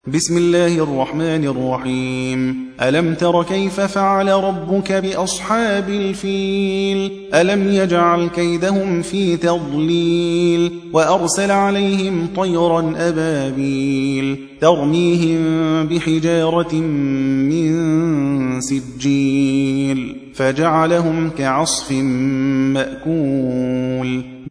بسم الله الرحمن الرحيم. ألم تر كيف فعل ربك بأصحاب الفيل؟ ألم يجعل كيدهم في تضليل وأرسل عليهم طيرا أبابيل ترميهم بحجارة من سجيل فجعلهم كعصف مأكول